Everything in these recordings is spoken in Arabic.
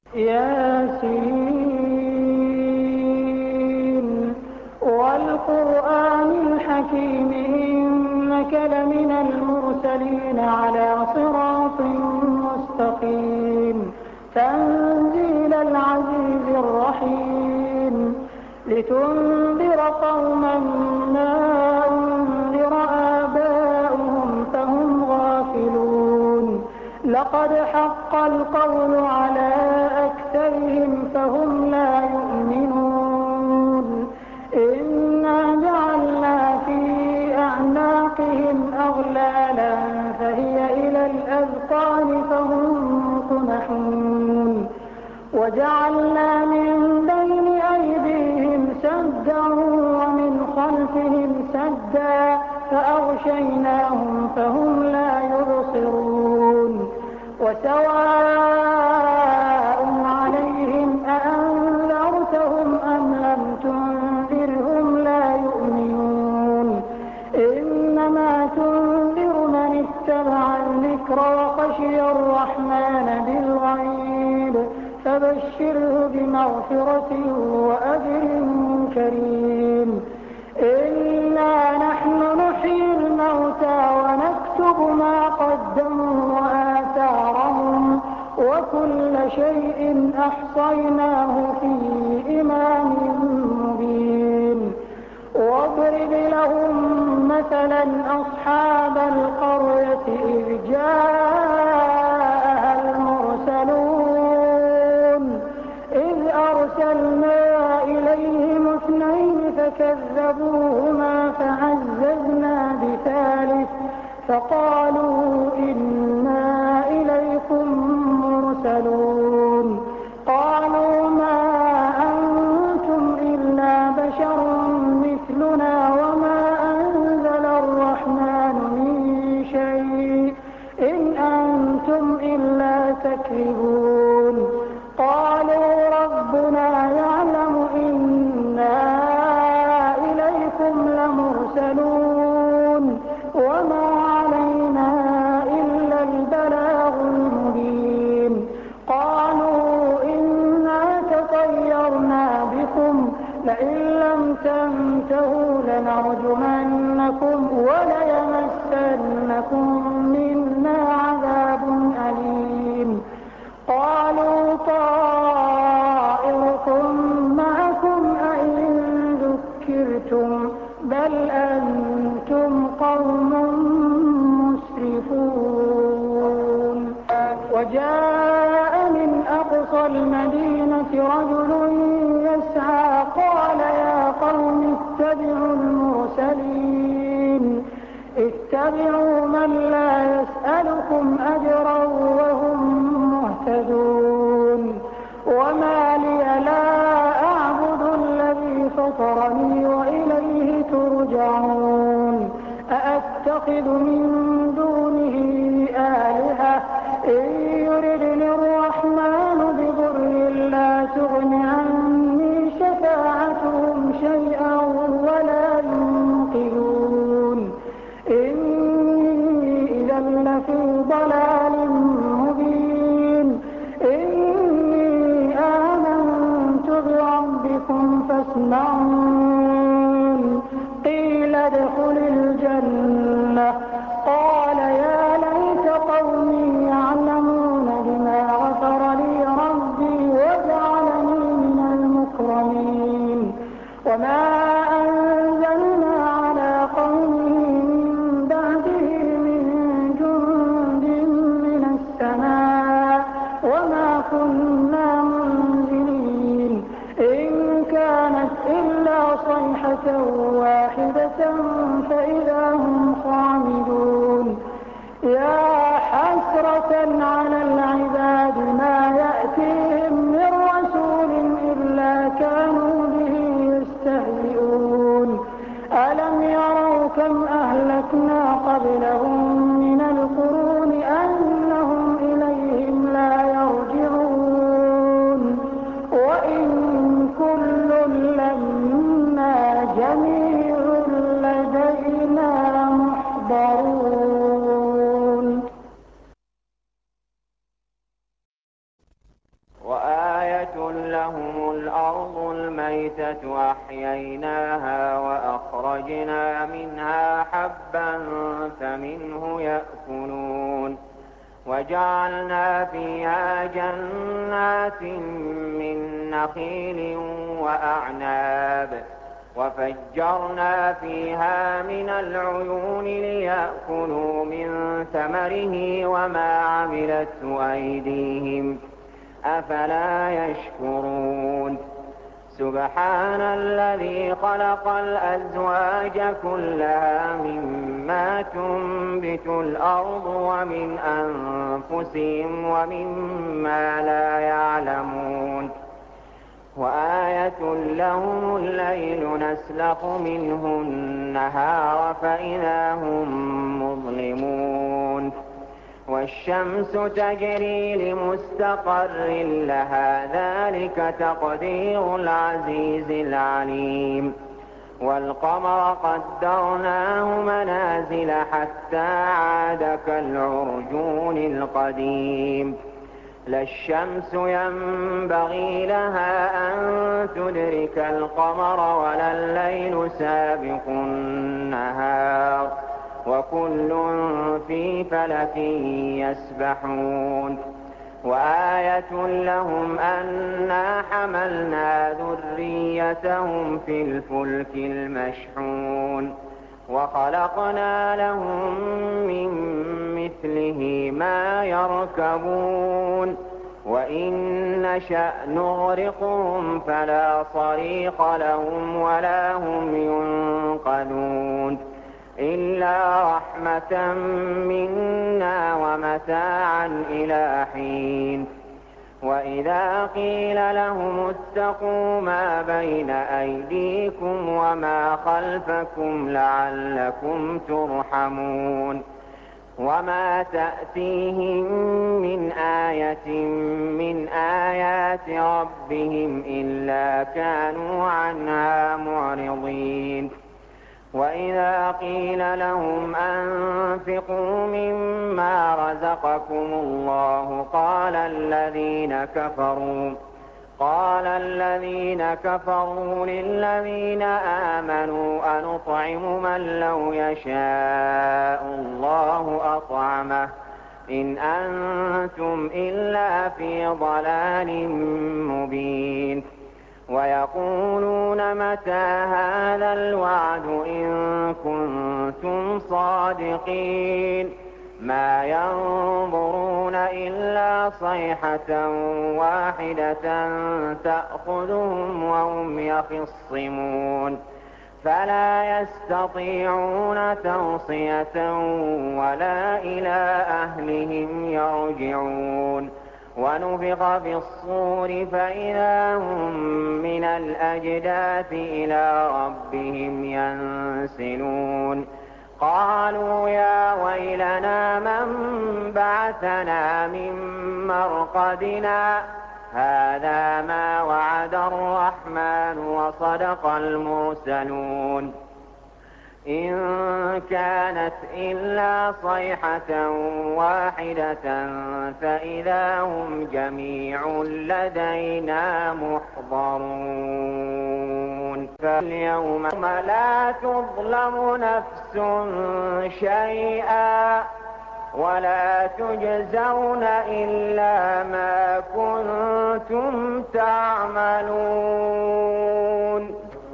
ياسين والقرآن الحكيم إنك لمن المرسلين على صراط مستقيم تنزيل العزيز الرحيم لتنذر قوما ما أنذر آباؤهم فهم غافلون لقد حق القول على أكثرهم فهم لا يؤمنون إنا جعلنا في أعناقهم أغلالا فهي إلى الأذقان فهم مقمحون وجعلنا من بين أيديهم سدا ومن خلفهم سدا فأغشيناهم فهم لا يبصرون وسواء عليهم أأنذرتهم أم لم تنذرهم لا يؤمنون إنما تنذر من اتبع الذكر وخشي الرحمن بالغيب فبشره بمغفرة وأجر كريم إنا نحن نحيي الموتى ونكتب ما قدموا وآثارهم وكل شيء أحصيناه في إمام مبين واضرب لهم مثلا أصحاب القرية إذ جاءها المرسلون إذ أرسلنا إليهم اثنين فكذبوهما فعززنا بثالث فقالوا إنا إليكم مرسلون قالوا ما أنتم إلا بشر مثلنا وما أنزل الرحمن من شيء إن أنتم إلا تكذبون قالوا ربنا يعلم إنا إليكم لمرسلون وما علينا إلا البلاغ المبين قالوا إنا تطيرنا بكم لئن لم تنتهوا لنرجمنكم وليمسنكم منا عذاب أليم قالوا طائركم معكم أئن ذكرتم بل أنتم قوم مسرفون وجاء من أقصى المدينة رجل يسعى قال يا قوم اتبعوا المرسلين اتبعوا من لا يسألكم أجرا وهم مهتدون وما لي لا أعبد الذي فطرني وإليه ترجعون أأتخذ من دونه آلهة إن يردني الرحمن بضر لا تغن عني شفاعتهم شيئا ولا ينقذون إني إذا لفي ضلال مبين إني آمنت بربكم فاسمعون قيل ادخل الجنة قال يا ليت قومي يعلمون بما غفر لي ربي وجعلني من المكرمين وما أنزلنا على قومه من بعده من جند من السماء وما كنا منزلين إن كانت إلا صيحة واحدة فإذا هم خامدون يا حسرة على العباد ما يأتيهم من رسول إلا كانوا به يستهزئون ألم يروا كم أهلكنا قبلهم من القرون أنهم إليهم لا يرجعون وإن كل لما جميع لدينا محضرون وآية لهم الأرض الميتة أحييناها وأخرجنا منها حبا فمنه يأكلون وجعلنا فيها جنات من نخيل وأعناب وفجرنا فيها من العيون ليأكلوا من ثمره وما عملته أيديهم أفلا يشكرون سبحان الذي خلق الأزواج كلها مما تنبت الأرض ومن أنفسهم ومما لا يعلمون وآية لهم الليل نسلخ منه النهار فإذا هم مظلمون والشمس تجري لمستقر لها ذلك تقدير العزيز العليم والقمر قدرناه منازل حتى عاد كالعرجون القديم لا الشمس ينبغي لها أن تدرك القمر ولا الليل سابق النهار وكل في فلك يسبحون وآية لهم أنا حملنا ذريتهم في الفلك المشحون وخلقنا لهم من مثله ما يركبون وإن نشأ نغرقهم فلا صريخ لهم ولا هم ينقذون إلا رحمة منا ومتاعا إلى حين وإذا قيل لهم اتقوا ما بين أيديكم وما خلفكم لعلكم ترحمون وما تأتيهم من آية من آيات ربهم إلا كانوا عنها معرضين وإذا قيل لهم أنفقوا مما رزقكم الله قال الذين كفروا للذين آمنوا أنطعم من لو يشاء الله أطعمه إن أنتم إلا في ضلال مبين ويقولون متى هذا الوعد إن كنتم صادقين ما ينظرون إلا صيحة واحدة تأخذهم وهم يخصمون فلا يستطيعون توصية ولا إلى أهلهم يرجعون ونفخ في الصور فإذا هم من الأجداث إلى ربهم ينسلون قالوا يا ويلنا من بعثنا من مرقدنا هذا ما وعد الرحمن وصدق المرسلون إن كانت إلا صيحة واحدة فإذا هم جميع لدينا محضرون فاليوم لا تظلم نفس شيئا ولا تجزون إلا ما كنتم تعملون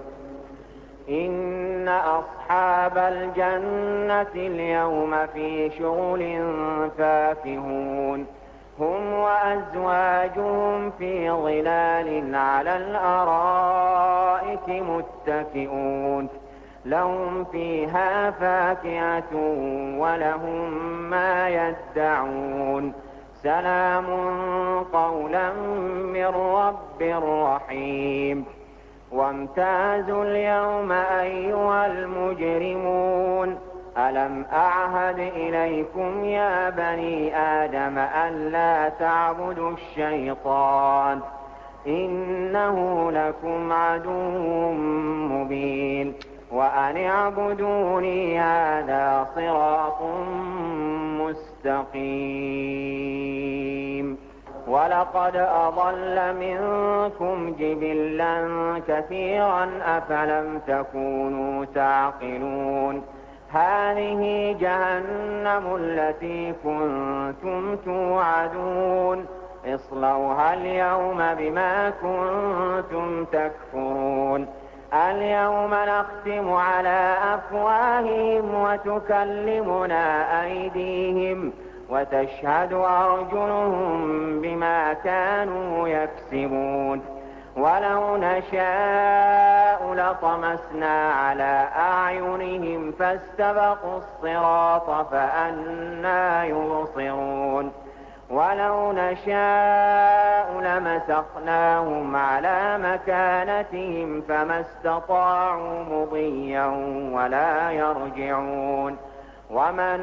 إن أصحاب الجنة اليوم في شغل فاكهون هم وأزواجهم في ظلال على الأرائك متكئون لهم فيها فاكهة ولهم ما يدعون سلام قولا من رب رحيم وامتازوا اليوم أيها المجرمون ألم أعهد إليكم يا بني آدم ألا تعبدوا الشيطان إنه لكم عدو مبين وأن اعبدوني هذا صراط مستقيم ولقد أضل منكم جبلا كثيرا أفلم تكونوا تعقلون هذه جهنم التي كنتم توعدون اصلوها اليوم بما كنتم تكفرون اليوم نختم على أفواههم وتكلمنا أيديهم وتشهد أرجلهم بما كانوا يكسبون ولو نشاء لطمسنا على أعينهم فاستبقوا الصراط فأنى يبصرون ولو نشاء لمسخناهم على مكانتهم فما استطاعوا مضيا ولا يرجعون ومن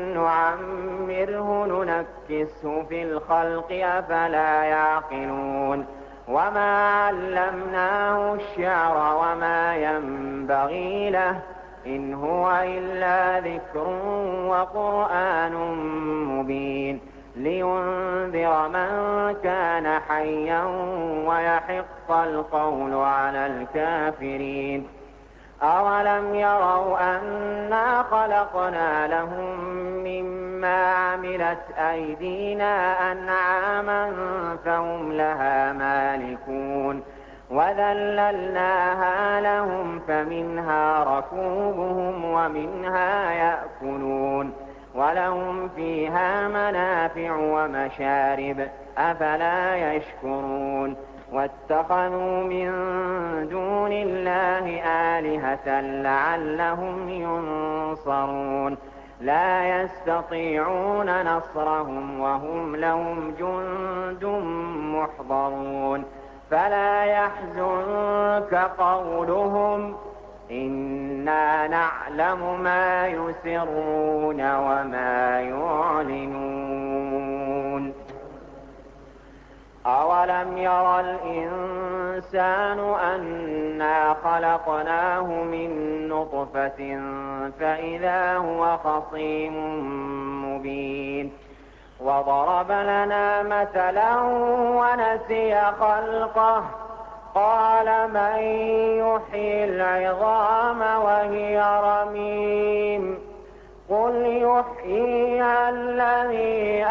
نعمره ننكسه في الخلق أفلا يعقلون وما علمناه الشعر وما ينبغي له إن هو إلا ذكر وقرآن مبين لينذر من كان حيا ويحق القول على الكافرين أولم يروا أنا خلقنا لهم مما عملت أيدينا أنعاما فهم لها مالكون وذللناها لهم فمنها ركوبهم ومنها يأكلون ولهم فيها منافع ومشارب أفلا يشكرون واتخذوا من دون الله آلهة لعلهم ينصرون لا يستطيعون نصرهم وهم لهم جند محضرون فلا يحزنك قولهم إنا نعلم ما يسرون وما يعلنون أولم ير الإنسان أنا خلقناه من نطفة فإذا هو خصيم مبين وضرب لنا مثلا ونسي خلقه قال من يحيي العظام وهي رميم قل يحييها الذي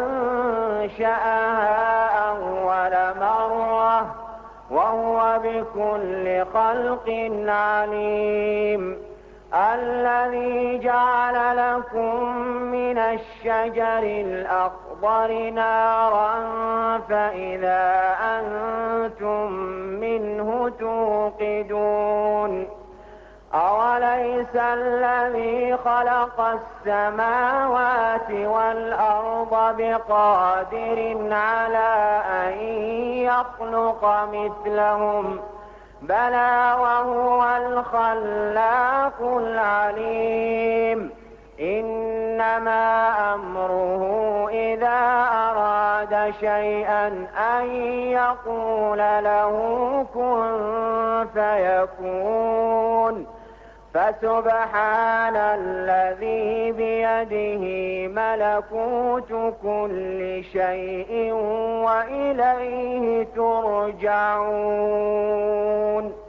أنشأها أول مرة وهو بكل خلق عليم الذي جعل لكم من الشجر الأخضر نارا فإذا أنتم منه توقدون أوليس الذي خلق السماوات والأرض بقادر على أن يخلق مثلهم بلى وهو الخلاق العليم إنما أمره إذا أراد شيئا أن يقول له كن فيكون فسبحان الذي بيده ملكوت كل شيء وإليه ترجعون